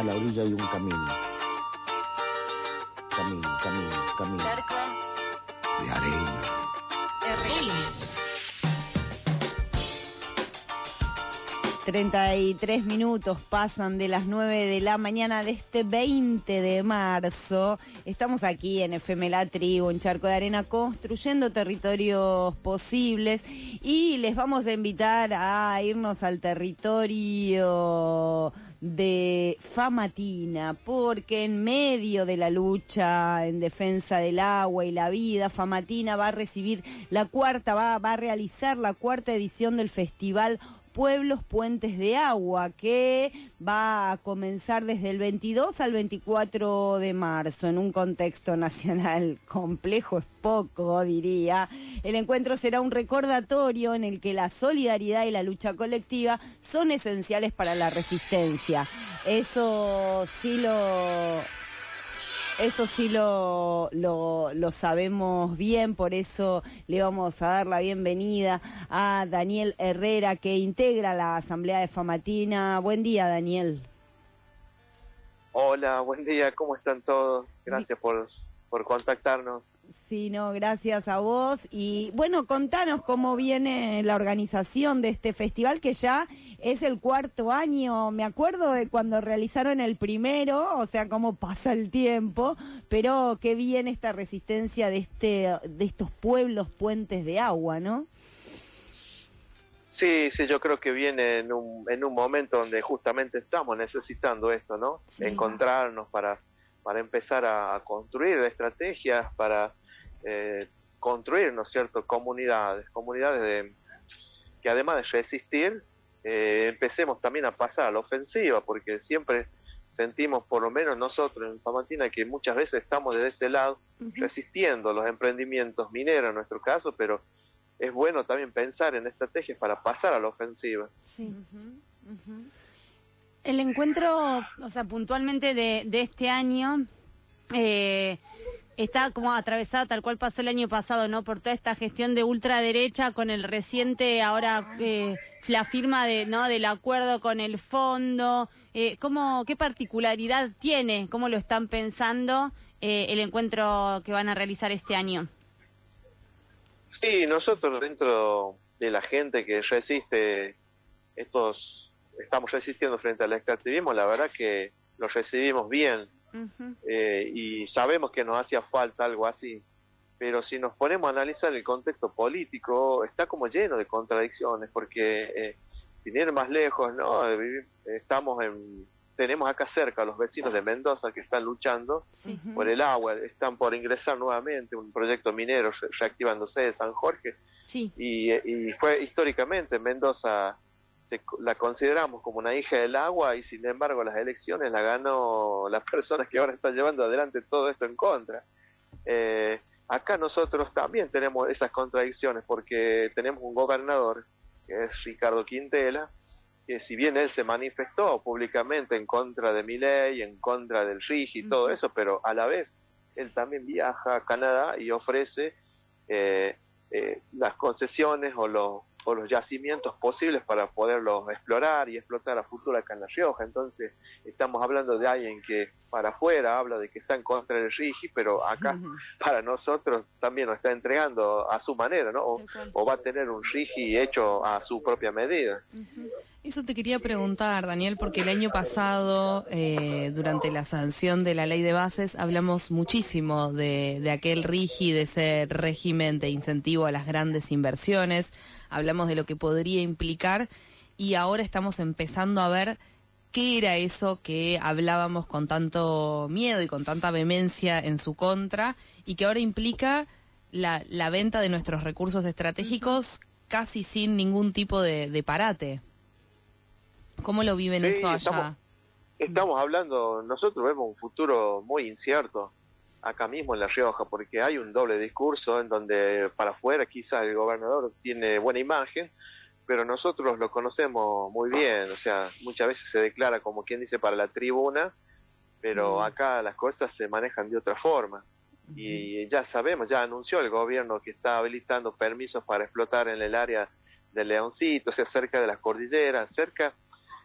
a la orilla hay un camino. Camino. Cerco. De arena. Herrera. 33 minutos pasan de las 9 de la mañana de este 20 de marzo. Estamos aquí en FM La Tribu, en Charco de Arena, construyendo territorios posibles y les vamos a invitar a irnos al territorio de Famatina, porque en medio de la lucha en defensa del agua y la vida, Famatina va a recibir va a realizar la cuarta edición del Festival Pueblos Puentes de Agua, que va a comenzar desde el 22 al 24 de marzo, en un contexto nacional complejo, es poco, diría. El encuentro será un recordatorio en el que la solidaridad y la lucha colectiva son esenciales para la resistencia. Eso sí lo sabemos bien, por eso le vamos a dar la bienvenida a Daniel Herrera, que integra la Asamblea de Famatina. Buen día, Daniel. Hola, buen día, ¿cómo están todos? Gracias por contactarnos. Sí, no, gracias a vos. Y bueno, contanos cómo viene la organización de este festival, que ya es el cuarto año. Me acuerdo de cuando realizaron el primero, o sea, cómo pasa el tiempo, pero qué bien esta resistencia de estos pueblos puentes de agua, ¿no? Sí, yo creo que viene en un momento donde justamente estamos necesitando esto, ¿no? Sí. Encontrarnos para empezar a construir estrategias, para construir, ¿no es cierto?, comunidades que además de resistir, empecemos también a pasar a la ofensiva, porque siempre sentimos, por lo menos nosotros en Famatina, que muchas veces estamos desde este lado, resistiendo los emprendimientos mineros en nuestro caso, pero es bueno también pensar en estrategias para pasar a la ofensiva. Sí. El encuentro, o sea, puntualmente de este año, está como atravesado, tal cual pasó el año pasado, ¿no?, por toda esta gestión de ultraderecha, con el reciente ahora la firma del acuerdo con el fondo. ¿Qué particularidad tiene? ¿Cómo lo están pensando el encuentro que van a realizar este año? Sí, nosotros dentro de la gente que resiste estamos resistiendo frente al extractivismo, la verdad que lo recibimos bien. Y sabemos que nos hacía falta algo así, pero si nos ponemos a analizar el contexto político, está como lleno de contradicciones, porque sin ir más lejos, ¿no?, tenemos acá cerca a los vecinos de Mendoza que están luchando por el agua, están por ingresar nuevamente un proyecto minero reactivándose de San Jorge, y fue históricamente Mendoza la consideramos como una hija del agua, y sin embargo las elecciones la ganó las personas que ahora están llevando adelante todo esto en contra. Acá nosotros también tenemos esas contradicciones, porque tenemos un gobernador que es Ricardo Quintela, que si bien él se manifestó públicamente en contra de Milei, en contra del RIGI y todo eso, pero a la vez él también viaja a Canadá y ofrece las concesiones o los yacimientos posibles para poderlos explorar y explotar a futuro acá en La Rioja. Entonces estamos hablando de alguien que para afuera habla de que está en contra del RIGI, pero acá para nosotros también nos está entregando a su manera, ¿no? O va a tener un RIGI hecho a su propia medida. Eso te quería preguntar, Daniel, porque el año pasado, durante la sanción de la ley de bases, hablamos muchísimo de aquel RIGI, de ese régimen de incentivo a las grandes inversiones, hablamos de lo que podría implicar, y ahora estamos empezando a ver qué era eso que hablábamos con tanto miedo y con tanta vehemencia en su contra, y que ahora implica la venta de nuestros recursos estratégicos casi sin ningún tipo de parate. ¿Cómo lo viven eso allá? Estamos hablando, nosotros vemos un futuro muy incierto acá mismo en La Rioja, porque hay un doble discurso en donde para afuera quizás el gobernador tiene buena imagen, pero nosotros lo conocemos muy bien, o sea, muchas veces se declara como quien dice para la tribuna, pero acá las cosas se manejan de otra forma. Y ya sabemos, ya anunció el gobierno que está habilitando permisos para explotar en el área de Leoncito, o sea, cerca de las cordilleras, cerca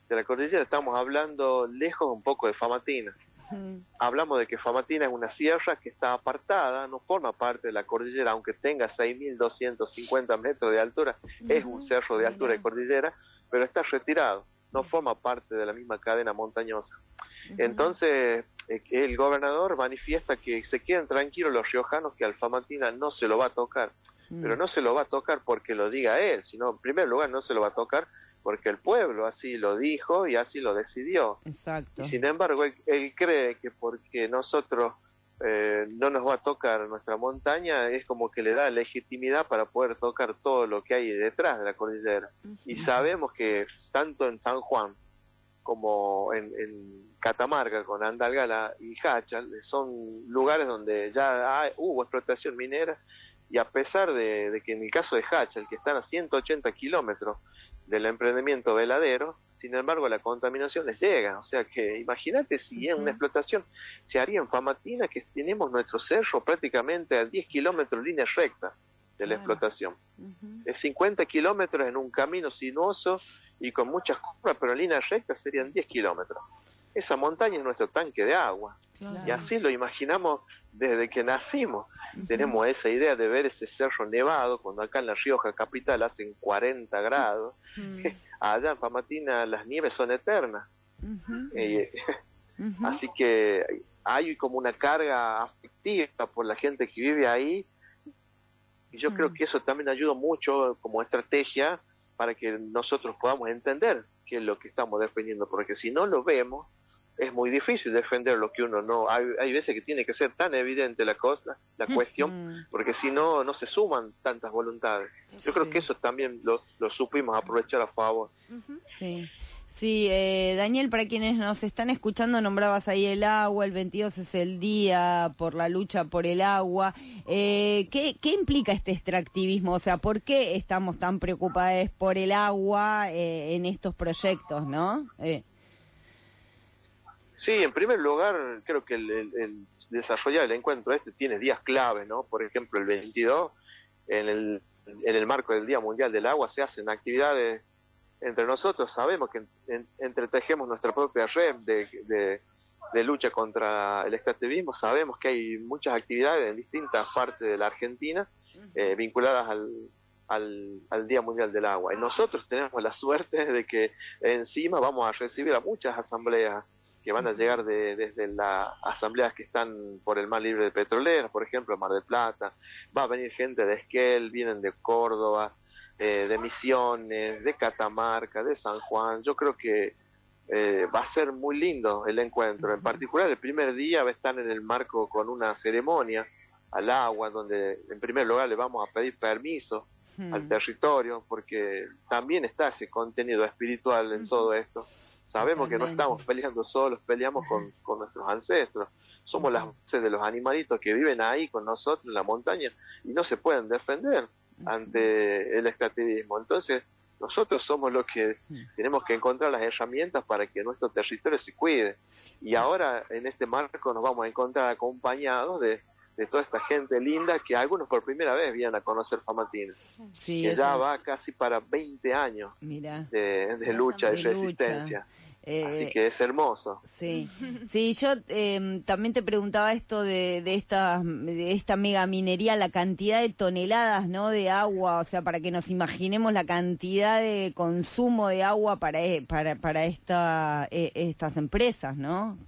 de la cordillera, estamos hablando lejos un poco de Famatina. Hablamos de que Famatina es una sierra que está apartada, no forma parte de la cordillera, aunque tenga 6.250 metros de altura, es un cerro de altura de cordillera, pero está retirado, no forma parte de la misma cadena montañosa. Entonces, el gobernador manifiesta que se queden tranquilos los riojanos, que al Famatina no se lo va a tocar, pero no se lo va a tocar porque lo diga él, sino en primer lugar no se lo va a tocar porque el pueblo así lo dijo y así lo decidió. Exacto. Y sin embargo, él cree que porque nosotros no nos va a tocar nuestra montaña, es como que le da legitimidad para poder tocar todo lo que hay detrás de la cordillera. Y sabemos que tanto en San Juan como en Catamarca, con Andalgalá y Jáchal, son lugares donde ya hubo explotación minera, y a pesar de que en el caso de Jáchal, que están a 180 kilómetros del emprendimiento veladero, sin embargo la contaminación les llega. O sea que imagínate si en una explotación se haría en Famatina, que tenemos nuestro cerro prácticamente a 10 kilómetros línea recta de la explotación. Es 50 kilómetros en un camino sinuoso y con muchas curvas, pero en línea recta serían 10 kilómetros. Esa montaña es nuestro tanque de agua. Y así lo imaginamos desde que nacimos. Tenemos esa idea de ver ese cerro nevado, cuando acá en La Rioja capital hacen 40 grados. Allá en Famatina las nieves son eternas. Así que hay como una carga afectiva por la gente que vive ahí. Y yo creo que eso también ayuda mucho como estrategia para que nosotros podamos entender qué es lo que estamos defendiendo, porque si no lo vemos, es muy difícil defender lo que uno no... Hay veces que tiene que ser tan evidente la cuestión, porque si no, no se suman tantas voluntades. Yo creo que eso también lo supimos aprovechar a favor. Sí, Daniel, para quienes nos están escuchando, nombrabas ahí el agua, el 22 es el día por la lucha por el agua. ¿Qué implica este extractivismo? O sea, ¿por qué estamos tan preocupados por el agua en estos proyectos, no? Sí, en primer lugar, creo que el desarrollar el encuentro tiene días clave, ¿no? Por ejemplo, el 22, en el marco del Día Mundial del Agua, se hacen actividades entre nosotros. Sabemos que entretejemos nuestra propia red de lucha contra el extractivismo. Sabemos que hay muchas actividades en distintas partes de la Argentina vinculadas al Día Mundial del Agua. Y nosotros tenemos la suerte de que encima vamos a recibir a muchas asambleas que van a llegar desde las asambleas que están por el Mar Libre de Petroleras, por ejemplo, Mar del Plata. Va a venir gente de Esquel, vienen de Córdoba, de Misiones, de Catamarca, de San Juan. Yo creo que va a ser muy lindo el encuentro. En particular, el primer día va a estar en el marco con una ceremonia al agua, donde en primer lugar le vamos a pedir permiso al territorio, porque también está ese contenido espiritual en todo esto. Sabemos que no estamos peleando solos, peleamos con nuestros ancestros. Somos las voces de los animalitos que viven ahí con nosotros en la montaña y no se pueden defender ante el extractivismo. Entonces, nosotros somos los que tenemos que encontrar las herramientas para que nuestro territorio se cuide. Y ahora, en este marco, nos vamos a encontrar acompañados de toda esta gente linda que algunos por primera vez vienen a conocer Famatina, que ya va casi para 20 años de lucha, de resistencia. Así que es hermoso. Sí, yo también te preguntaba esto de esta megaminería, la cantidad de toneladas, ¿no?, de agua, o sea, para que nos imaginemos la cantidad de consumo de agua para estas empresas, ¿no?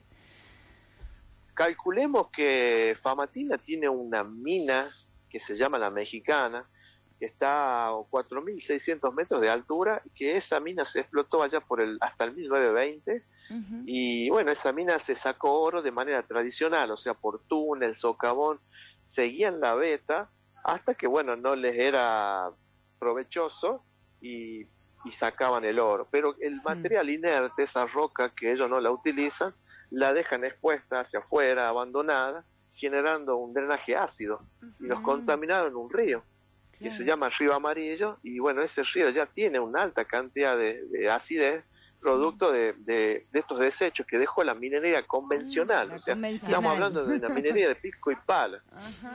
Calculemos que Famatina tiene una mina que se llama La Mexicana, que está a 4.600 metros de altura, que esa mina se explotó allá hasta el 1920, y bueno, esa mina se sacó oro de manera tradicional, o sea, por túnel, socavón, seguían la veta, hasta que bueno, no les era provechoso, y sacaban el oro. Pero el material inerte, esa roca que ellos no la utilizan, la dejan expuesta hacia afuera, abandonada, generando un drenaje ácido, y los contaminaron en un río que se llama Río Amarillo, y bueno, ese río ya tiene una alta cantidad de acidez, producto de estos desechos que dejó la minería convencional. O sea, estamos hablando de una minería de pico y pala.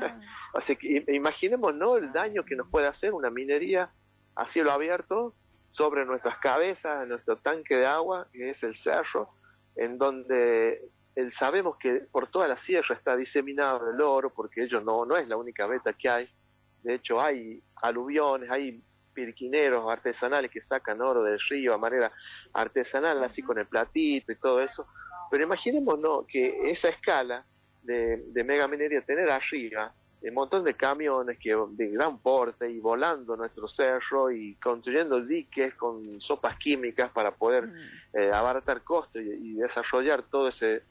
Así que imaginemos, ¿no?, el daño que nos puede hacer una minería a cielo abierto sobre nuestras cabezas, en nuestro tanque de agua, que es el cerro, en donde sabemos que por toda la sierra está diseminado el oro, porque ellos no es la única veta que hay. De hecho, hay aluviones, hay pirquineros artesanales que sacan oro del río a manera artesanal, así con el platito y todo eso. Pero imaginémonos que esa escala de megaminería, tener arriba un montón de camiones de gran porte y volando nuestro cerro y construyendo diques con sopas químicas para poder abaratar costos y desarrollar todo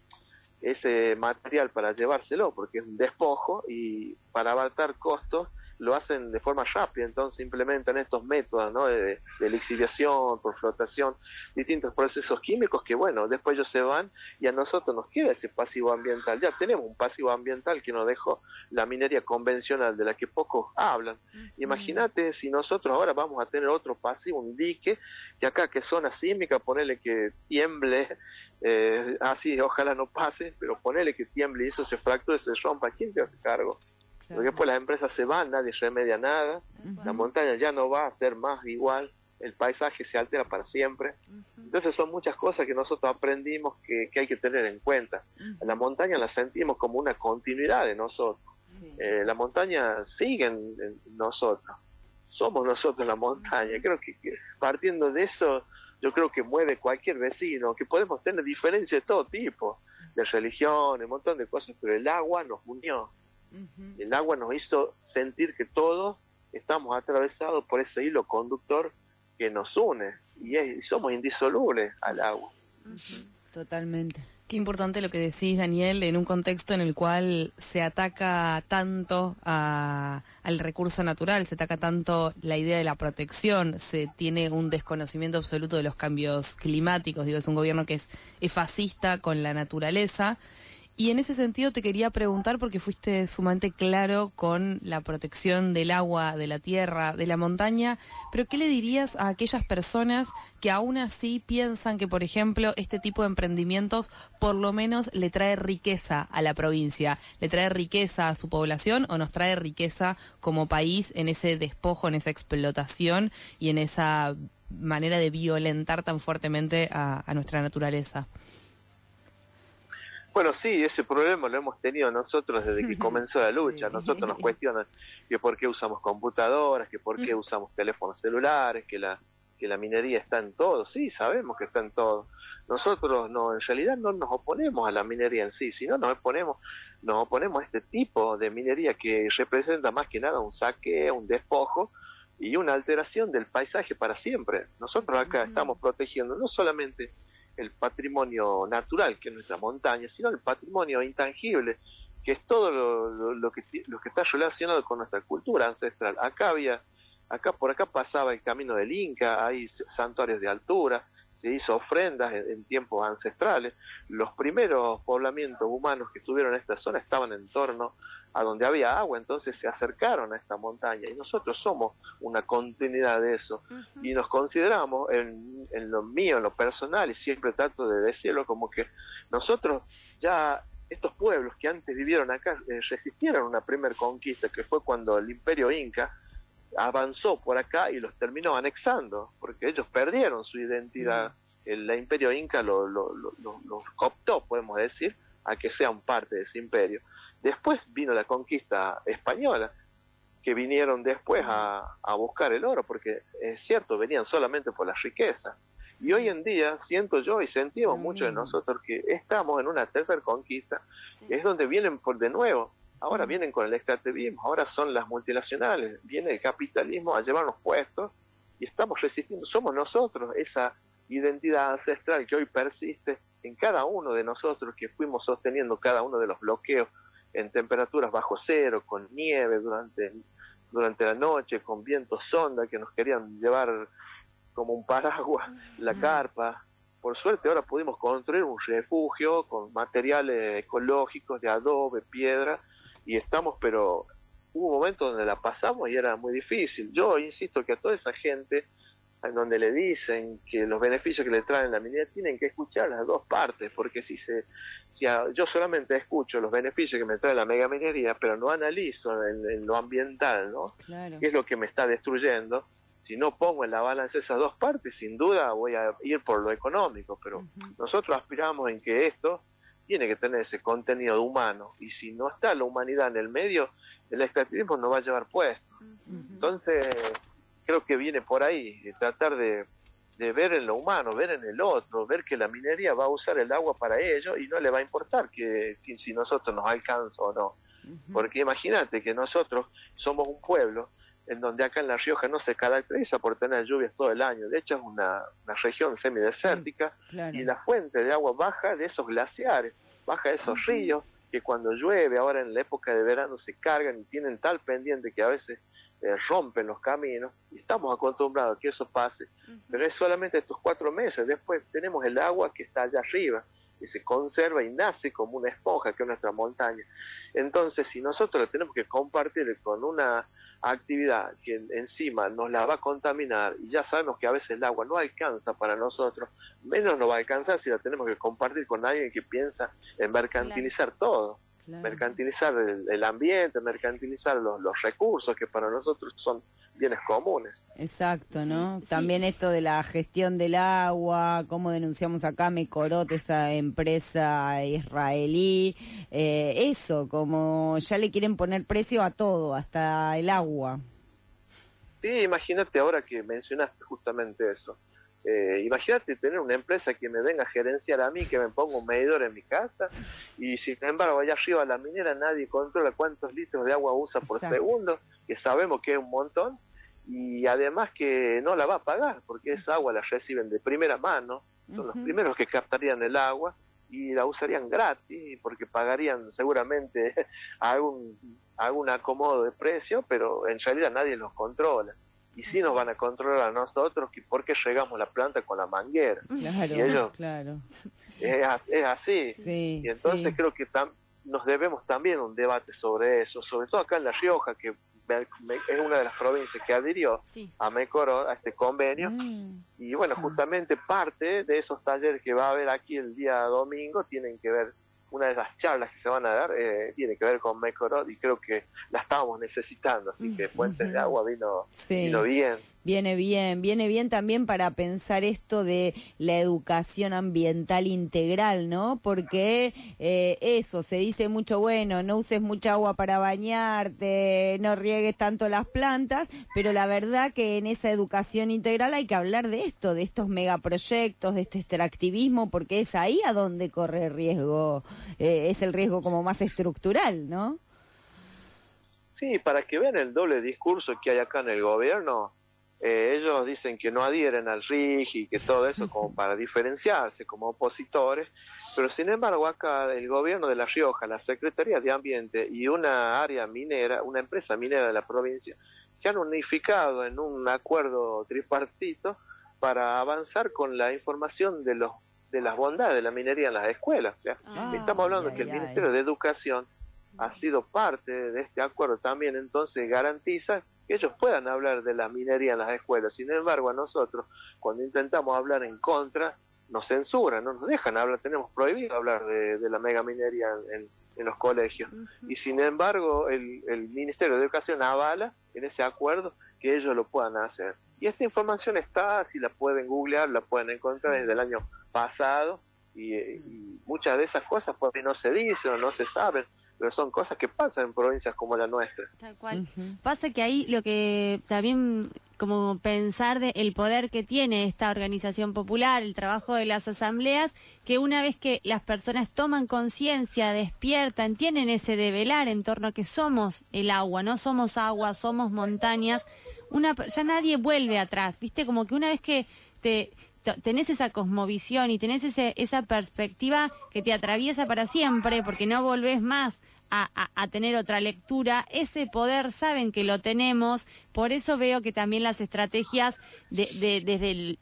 ese material para llevárselo, porque es un despojo, y para abaratar costos lo hacen de forma rápida. Entonces implementan estos métodos, ¿no?, de lixiviación por flotación, distintos procesos químicos que, bueno, después ellos se van y a nosotros nos queda ese pasivo ambiental. Ya tenemos un pasivo ambiental que nos dejó la minería convencional, de la que pocos hablan. Imagínate si nosotros ahora vamos a tener otro pasivo, un dique, que acá, que zona sísmica, ponele que tiemble, así ojalá no pase, pero ponele que tiemble y eso se fracture, se rompa, ¿quién te hace cargo? Porque después las empresas se van, nadie remedia nada, la montaña ya no va a ser más igual, el paisaje se altera para siempre. Entonces son muchas cosas que nosotros aprendimos que hay que tener en cuenta. La montaña la sentimos como una continuidad de nosotros. La montaña sigue en nosotros, somos nosotros la montaña. Creo que partiendo de eso, yo creo que mueve cualquier vecino, que podemos tener diferencias de todo tipo, de religión, un montón de cosas, pero el agua nos unió. El agua nos hizo sentir que todos estamos atravesados por ese hilo conductor que nos une, y somos indisolubles al agua. Totalmente. Qué importante lo que decís, Daniel, en un contexto en el cual se ataca tanto al recurso natural, se ataca tanto la idea de la protección, se tiene un desconocimiento absoluto de los cambios climáticos. Digo, es un gobierno que es fascista con la naturaleza. Y en ese sentido te quería preguntar, porque fuiste sumamente claro con la protección del agua, de la tierra, de la montaña, pero ¿qué le dirías a aquellas personas que aún así piensan que, por ejemplo, este tipo de emprendimientos por lo menos le trae riqueza a la provincia, le trae riqueza a su población, o nos trae riqueza como país en ese despojo, en esa explotación y en esa manera de violentar tan fuertemente a nuestra naturaleza? Bueno, sí, ese problema lo hemos tenido nosotros desde que comenzó la lucha. Nosotros nos cuestionan que por qué usamos computadoras, que por qué usamos teléfonos celulares, que la minería está en todo. Sí, sabemos que está en todo. Nosotros en realidad no nos oponemos a la minería en sí, sino nos oponemos a este tipo de minería que representa más que nada un saqueo, un despojo y una alteración del paisaje para siempre. Nosotros acá estamos protegiendo no solamente el patrimonio natural, que es nuestra montaña, sino el patrimonio intangible, que es todo lo que está relacionado con nuestra cultura ancestral. Por acá pasaba el camino del Inca, hay santuarios de altura, se hizo ofrendas en tiempos ancestrales. Los primeros poblamientos humanos que estuvieron en esta zona estaban en torno a donde había agua, entonces se acercaron a esta montaña, y nosotros somos una continuidad de eso, y nos consideramos, en lo mío, en lo personal, y siempre trato de decirlo, como que nosotros ya, estos pueblos que antes vivieron acá, resistieron una primera conquista, que fue cuando el Imperio Inca avanzó por acá y los terminó anexando, porque ellos perdieron su identidad. El Imperio Inca los cooptó, podemos decir, a que sean parte de ese imperio. Después vino la conquista española, que vinieron después a buscar el oro, porque es cierto, venían solamente por la riqueza. Y hoy en día siento yo y sentimos muchos de nosotros que estamos en una tercera conquista, es donde vienen por de nuevo. Ahora vienen con el extractivismo, ahora son las multinacionales, viene el capitalismo a llevarnos puestos y estamos resistiendo. Somos nosotros, esa identidad ancestral que hoy persiste en cada uno de nosotros, que fuimos sosteniendo cada uno de los bloqueos en temperaturas bajo cero, con nieve durante la noche, con vientos sonda que nos querían llevar como un paraguas la carpa. Por suerte ahora pudimos construir un refugio con materiales ecológicos de adobe, piedra, y estamos, pero hubo momentos donde la pasamos y era muy difícil. Yo insisto que a toda esa gente, en donde le dicen que los beneficios que le traen la minería, tienen que escuchar las dos partes, porque yo solamente escucho los beneficios que me trae la megaminería, pero no analizo en lo ambiental, ¿no? Claro. ¿Qué es lo que me está destruyendo? si no pongo en la balanza esas dos partes, sin duda voy a ir por lo económico, pero nosotros aspiramos en que esto tiene que tener ese contenido humano, y si no está la humanidad en el medio, el extractivismo nos va a llevar puesto. Entonces, creo que viene por ahí, de tratar de ver en lo humano, ver en el otro, ver que la minería va a usar el agua para ello y no le va a importar que si nosotros nos alcanza o no. Porque imagínate que nosotros somos un pueblo en donde acá en La Rioja no se caracteriza por tener lluvias todo el año. De hecho es una región semidesértica, y la fuente de agua baja de esos glaciares, baja de esos ríos, que cuando llueve, ahora en la época de verano, se cargan y tienen tal pendiente que a veces rompen los caminos, y estamos acostumbrados a que eso pase, pero es solamente estos 4 meses. Después tenemos el agua que está allá arriba, que se conserva y nace como una esponja, que es nuestra montaña. Entonces, si nosotros lo tenemos que compartir con una actividad que encima nos la va a contaminar, y ya sabemos que a veces el agua no alcanza para nosotros, menos nos va a alcanzar si la tenemos que compartir con alguien que piensa en mercantilizar todo. Mercantilizar el ambiente, mercantilizar los recursos que para nosotros son bienes comunes. Exacto, ¿no? También esto de la gestión del agua, como denunciamos acá Mekorot, esa empresa israelí, eso, como ya le quieren poner precio a todo, hasta el agua. Sí, imagínate ahora que mencionaste justamente eso. Imagínate tener una empresa que me venga a gerenciar a mí, que me ponga un medidor en mi casa, y sin embargo allá arriba la minera nadie controla cuántos litros de agua usa por segundo, que sabemos que es un montón, y además que no la va a pagar, porque esa agua la reciben de primera mano, son los primeros que captarían el agua, y la usarían gratis, porque pagarían seguramente algún acomodo de precio, pero en realidad nadie los controla. Y sí nos van a controlar a nosotros, porque regamos la planta con la manguera. Claro, y ellos, claro. Es así. Sí, y entonces creo que nos debemos también un debate sobre eso, sobre todo acá en La Rioja, que es una de las provincias que adhirió a Mekorot, a este convenio. Y bueno, justamente parte de esos talleres que va a haber aquí el día domingo tienen que ver, una de las charlas que se van a dar tiene que ver con Mekorot, y creo que la estábamos necesitando, así que Fuentes de Agua vino bien. Viene bien también para pensar esto de la educación ambiental integral, ¿no? Porque eso, se dice mucho, bueno, no uses mucha agua para bañarte, no riegues tanto las plantas, pero la verdad que en esa educación integral hay que hablar de esto, de estos megaproyectos, de este extractivismo, porque es ahí a donde corre riesgo, es el riesgo como más estructural, ¿no? Sí, para que vean el doble discurso que hay acá en el gobierno. Ellos dicen que no adhieren al RIG y que todo eso como para diferenciarse como opositores, pero sin embargo acá el gobierno de La Rioja, la Secretaría de Ambiente y una área minera, una empresa minera de la provincia, se han unificado en un acuerdo tripartito para avanzar con la información de las bondades de la minería en las escuelas. O sea, estamos hablando que el Ministerio de Educación ha sido parte de este acuerdo también, entonces garantiza que ellos puedan hablar de la minería en las escuelas. Sin embargo, a nosotros, cuando intentamos hablar en contra, nos censuran, no nos dejan hablar, tenemos prohibido hablar de la megaminería en los colegios. Y sin embargo, el Ministerio de Educación avala en ese acuerdo que ellos lo puedan hacer. Y esta información está, si la pueden googlear, la pueden encontrar desde el año pasado, y muchas de esas cosas pues no se dicen o no se saben, pero son cosas que pasan en provincias como la nuestra. Tal cual. Pasa que ahí lo que también como pensar de el poder que tiene esta organización popular, el trabajo de las asambleas, que una vez que las personas toman conciencia, despiertan, tienen ese develar en torno a que somos el agua, no somos agua, somos montañas, ya nadie vuelve atrás, ¿viste? Como que una vez que tenés esa cosmovisión y tenés esa perspectiva que te atraviesa para siempre, porque no volvés más a tener otra lectura, ese poder saben que lo tenemos. Por eso veo que también las estrategias desde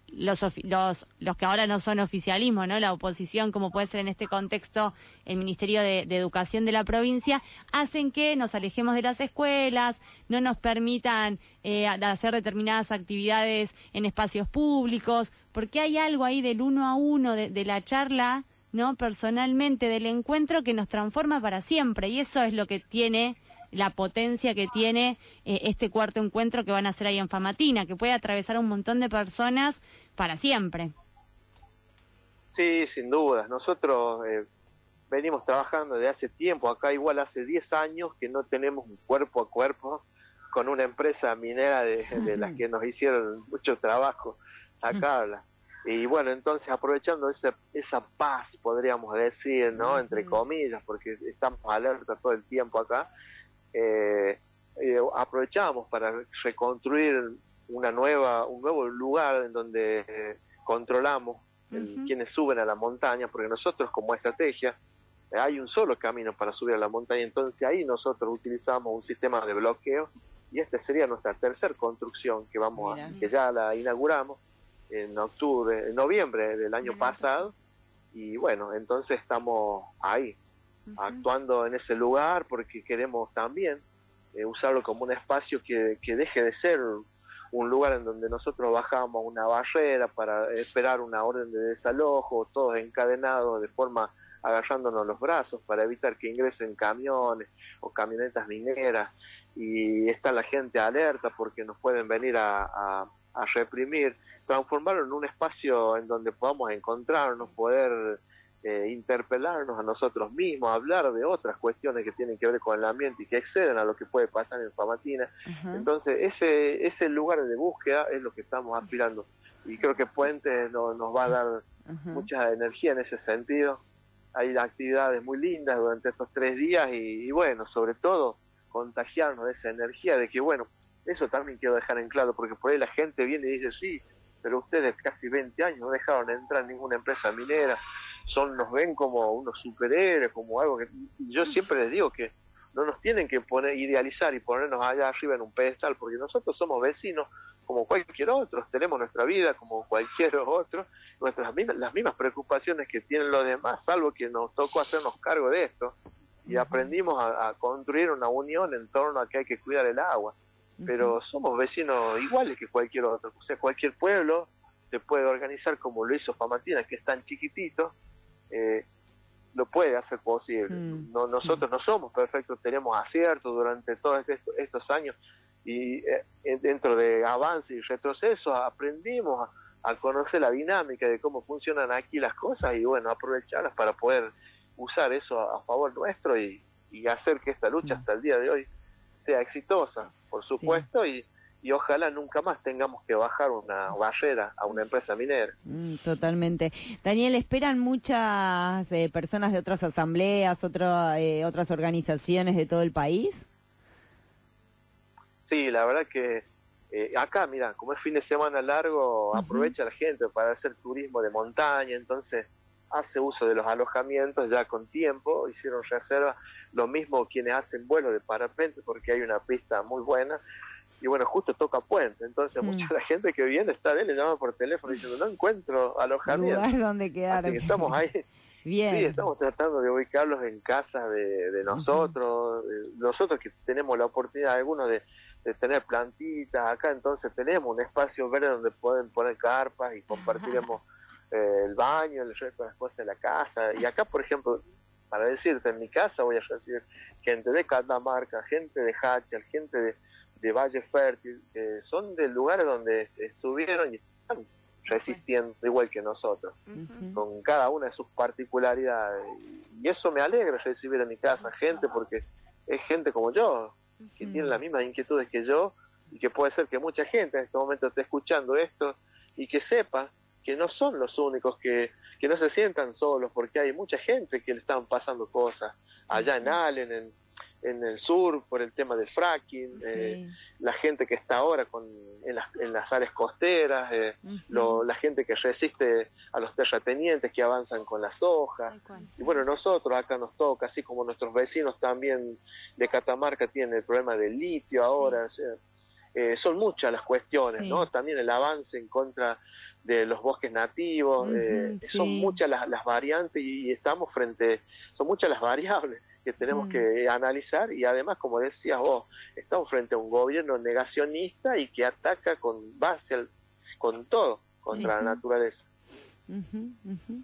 los que ahora no son oficialismo, ¿no? La oposición, como puede ser en este contexto el Ministerio de Educación de la provincia, hacen que nos alejemos de las escuelas, no nos permitan hacer determinadas actividades en espacios públicos, porque hay algo ahí del uno a uno, de la charla, ¿no? Personalmente, del encuentro, que nos transforma para siempre, y eso es lo que tiene la potencia que tiene este cuarto encuentro que van a hacer ahí en Famatina, que puede atravesar a un montón de personas para siempre. Sí, sin duda. Nosotros venimos trabajando desde hace tiempo, acá igual hace 10 años que no tenemos un cuerpo a cuerpo con una empresa minera de las que nos hicieron mucho trabajo sacarla. Y bueno, entonces aprovechando esa paz, podríamos decir, ¿no? Entre comillas, porque estamos alerta todo el tiempo acá, aprovechamos para reconstruir un nuevo lugar en donde controlamos quienes suben a la montaña, porque nosotros como estrategia hay un solo camino para subir a la montaña, entonces ahí nosotros utilizamos un sistema de bloqueo y esta sería nuestra tercera construcción que ya la inauguramos en noviembre del año pasado, y bueno, entonces estamos ahí actuando en ese lugar porque queremos también usarlo como un espacio que deje de ser un lugar en donde nosotros bajamos una barrera para esperar una orden de desalojo, todos encadenados de forma agarrándonos los brazos para evitar que ingresen camiones o camionetas mineras, y está la gente alerta porque nos pueden venir a reprimir. Transformarlo en un espacio en donde podamos encontrarnos, poder interpelarnos a nosotros mismos, hablar de otras cuestiones que tienen que ver con el ambiente y que exceden a lo que puede pasar en Famatina. Entonces ese lugar de búsqueda es lo que estamos aspirando, y creo que Puente nos va a dar mucha energía en ese sentido. Hay actividades muy lindas durante estos 3 días y bueno, sobre todo contagiarnos de esa energía, de que bueno, eso también quiero dejar en claro, porque por ahí la gente viene y dice, sí, pero ustedes casi 20 años no dejaron entrar ninguna empresa minera, nos ven como unos superhéroes, como algo que... Yo siempre les digo que no nos tienen que idealizar y ponernos allá arriba en un pedestal, porque nosotros somos vecinos como cualquier otro, tenemos nuestra vida como cualquier otro, las mismas preocupaciones que tienen los demás, salvo que nos tocó hacernos cargo de esto, y aprendimos a construir una unión en torno a que hay que cuidar el agua. Pero somos vecinos iguales que cualquier otro, o sea, cualquier pueblo se puede organizar como lo hizo Famatina, que es tan chiquitito, lo puede hacer posible. Nosotros no somos perfectos, tenemos aciertos durante todos estos años, y dentro de avance y retroceso aprendimos a conocer la dinámica de cómo funcionan aquí las cosas, y bueno, aprovecharlas para poder usar eso a favor nuestro y hacer que esta lucha hasta el día de hoy sea exitosa, por supuesto, y ojalá nunca más tengamos que bajar una barrera a una empresa minera. Totalmente. Daniel, ¿esperan muchas personas de otras asambleas, otras organizaciones de todo el país? Sí, la verdad que acá, mira, como es fin de semana largo, aprovecha la gente para hacer turismo de montaña, entonces hace uso de los alojamientos ya con tiempo, hicieron reserva, lo mismo quienes hacen vuelo de parapente porque hay una pista muy buena, y bueno, justo toca Puente, entonces mucha la gente que viene le llama por teléfono diciendo no encuentro alojamiento. Lugar donde quedar. Así que estamos ahí. Bien. Sí, estamos tratando de ubicarlos en casa de nosotros, nosotros que tenemos la oportunidad, algunos de tener plantitas acá, entonces tenemos un espacio verde donde pueden poner carpas y compartiremos el baño, el resto de las cosas de la casa. Y acá, por ejemplo, para decirte, en mi casa voy a recibir gente de Catamarca, gente de Hachal, gente de Valle Fértil, son de lugares donde estuvieron y están resistiendo igual que nosotros, con cada una de sus particularidades. Y eso me alegra recibir en mi casa gente, porque es gente como yo, que tiene las mismas inquietudes que yo, y que puede ser que mucha gente en este momento esté escuchando esto y que sepa que no son los únicos, que no se sientan solos, porque hay mucha gente que le están pasando cosas allá en Allen, en el sur, por el tema del fracking, la gente que está ahora en las áreas costeras, la gente que resiste a los terratenientes que avanzan con las hojas. Y bueno, nosotros acá nos toca, así como nuestros vecinos también de Catamarca tienen el problema del litio ahora, o sea, son muchas las cuestiones, ¿no? También el avance en contra de los bosques nativos, son muchas las variantes y son muchas las variables que tenemos que analizar, y además, como decías vos, estamos frente a un gobierno negacionista y que ataca con todo contra la naturaleza.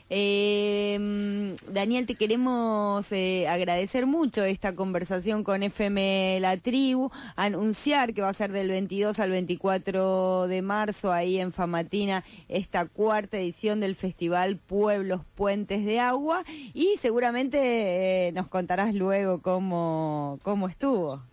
Daniel, te queremos agradecer mucho esta conversación con FM La Tribu, anunciar que va a ser del 22 al 24 de marzo ahí en Famatina esta cuarta edición del Festival Pueblos Puentes de Agua, y seguramente nos contarás luego cómo estuvo.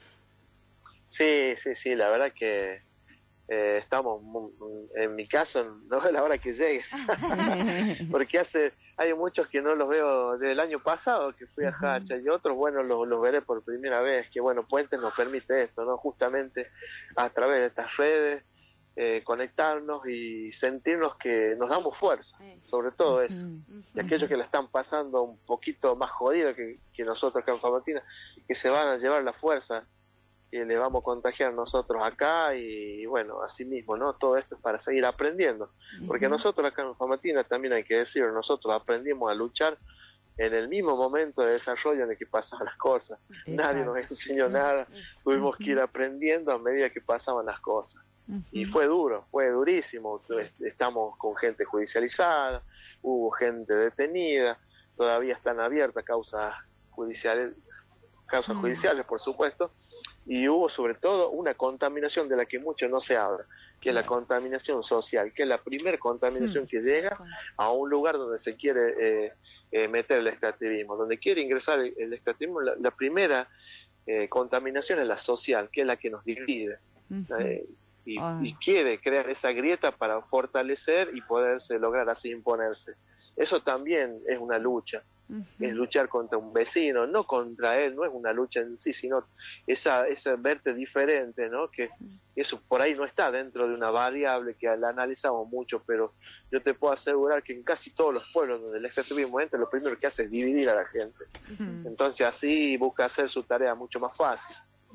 Sí, la verdad que estamos, en mi caso, no es la hora que llegue, porque hay muchos que no los veo desde el año pasado, que fui a Hacha, y otros, bueno, los veré por primera vez, que bueno, Puentes nos permite esto, ¿no? Justamente a través de estas redes, conectarnos y sentirnos que nos damos fuerza, sobre todo eso, y aquellos que la están pasando un poquito más jodido que nosotros acá en Famatina, que se van a llevar la fuerza que le vamos a contagiar nosotros acá, y bueno, así mismo, ¿no? Todo esto es para seguir aprendiendo, porque nosotros acá en Famatina, también hay que decirlo, nosotros aprendimos a luchar en el mismo momento de desarrollo en el que pasaban las cosas. Nadie nos enseñó nada, tuvimos que ir aprendiendo a medida que pasaban las cosas. Y fue duro, fue durísimo. Estamos con gente judicializada, hubo gente detenida, todavía están abiertas causas judiciales, por supuesto, y hubo sobre todo una contaminación de la que mucho no se habla, que es la contaminación social, que es la primer contaminación que llega a un lugar donde se quiere meter el extractivismo, donde quiere ingresar el extractivismo. La primera contaminación es la social, que es la que nos divide, y quiere crear esa grieta para fortalecer y poderse lograr así imponerse. Eso también es una lucha. Es luchar contra un vecino, no contra él, no es una lucha en sí, sino esa verte diferente, ¿no? Que eso por ahí no está dentro de una variable que la analizamos mucho, pero yo te puedo asegurar que en casi todos los pueblos donde el extractivismo entra, lo primero que hace es dividir a la gente. Entonces así busca hacer su tarea mucho más fácil.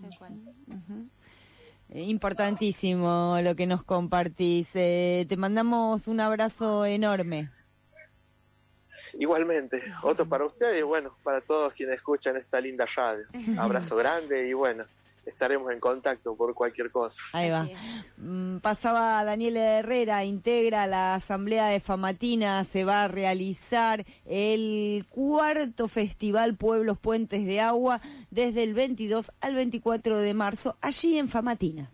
Importantísimo lo que nos compartís. Te mandamos un abrazo enorme. Igualmente, otro para ustedes y bueno, para todos quienes escuchan esta linda radio. Abrazo grande y bueno, estaremos en contacto por cualquier cosa. Ahí va. Pasaba Daniel Herrera, integra la Asamblea de Famatina. Se va a realizar el cuarto Festival Pueblos Puentes de Agua desde el 22 al 24 de marzo, allí en Famatina.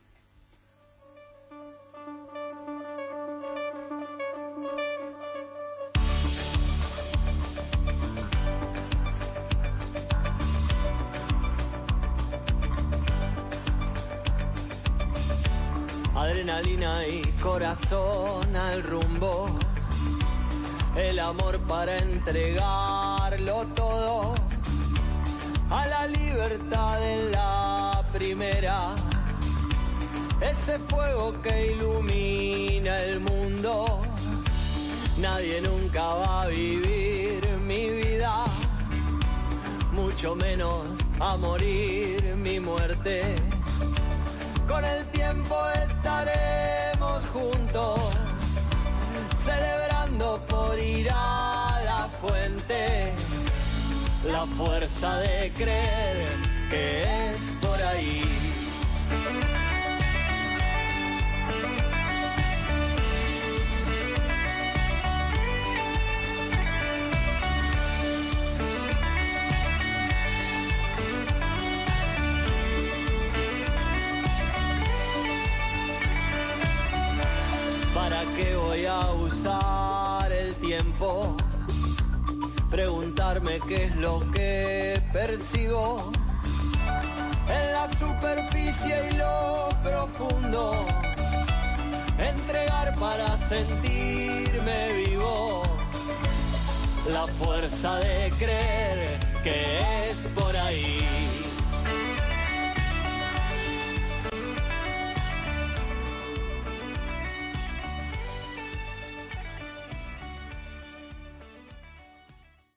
Adrenalina y corazón al rumbo, el amor para entregarlo todo, a la libertad en la primera, ese fuego que ilumina el mundo. Nadie nunca va a vivir mi vida, mucho menos a morir mi muerte. Con el tiempo estaremos juntos, celebrando por ir a la fuente, la fuerza de creer que es por ahí. ¿Para qué voy a usar el tiempo? Preguntarme qué es lo que percibo en la superficie y lo profundo. Entregar para sentirme vivo, la fuerza de creer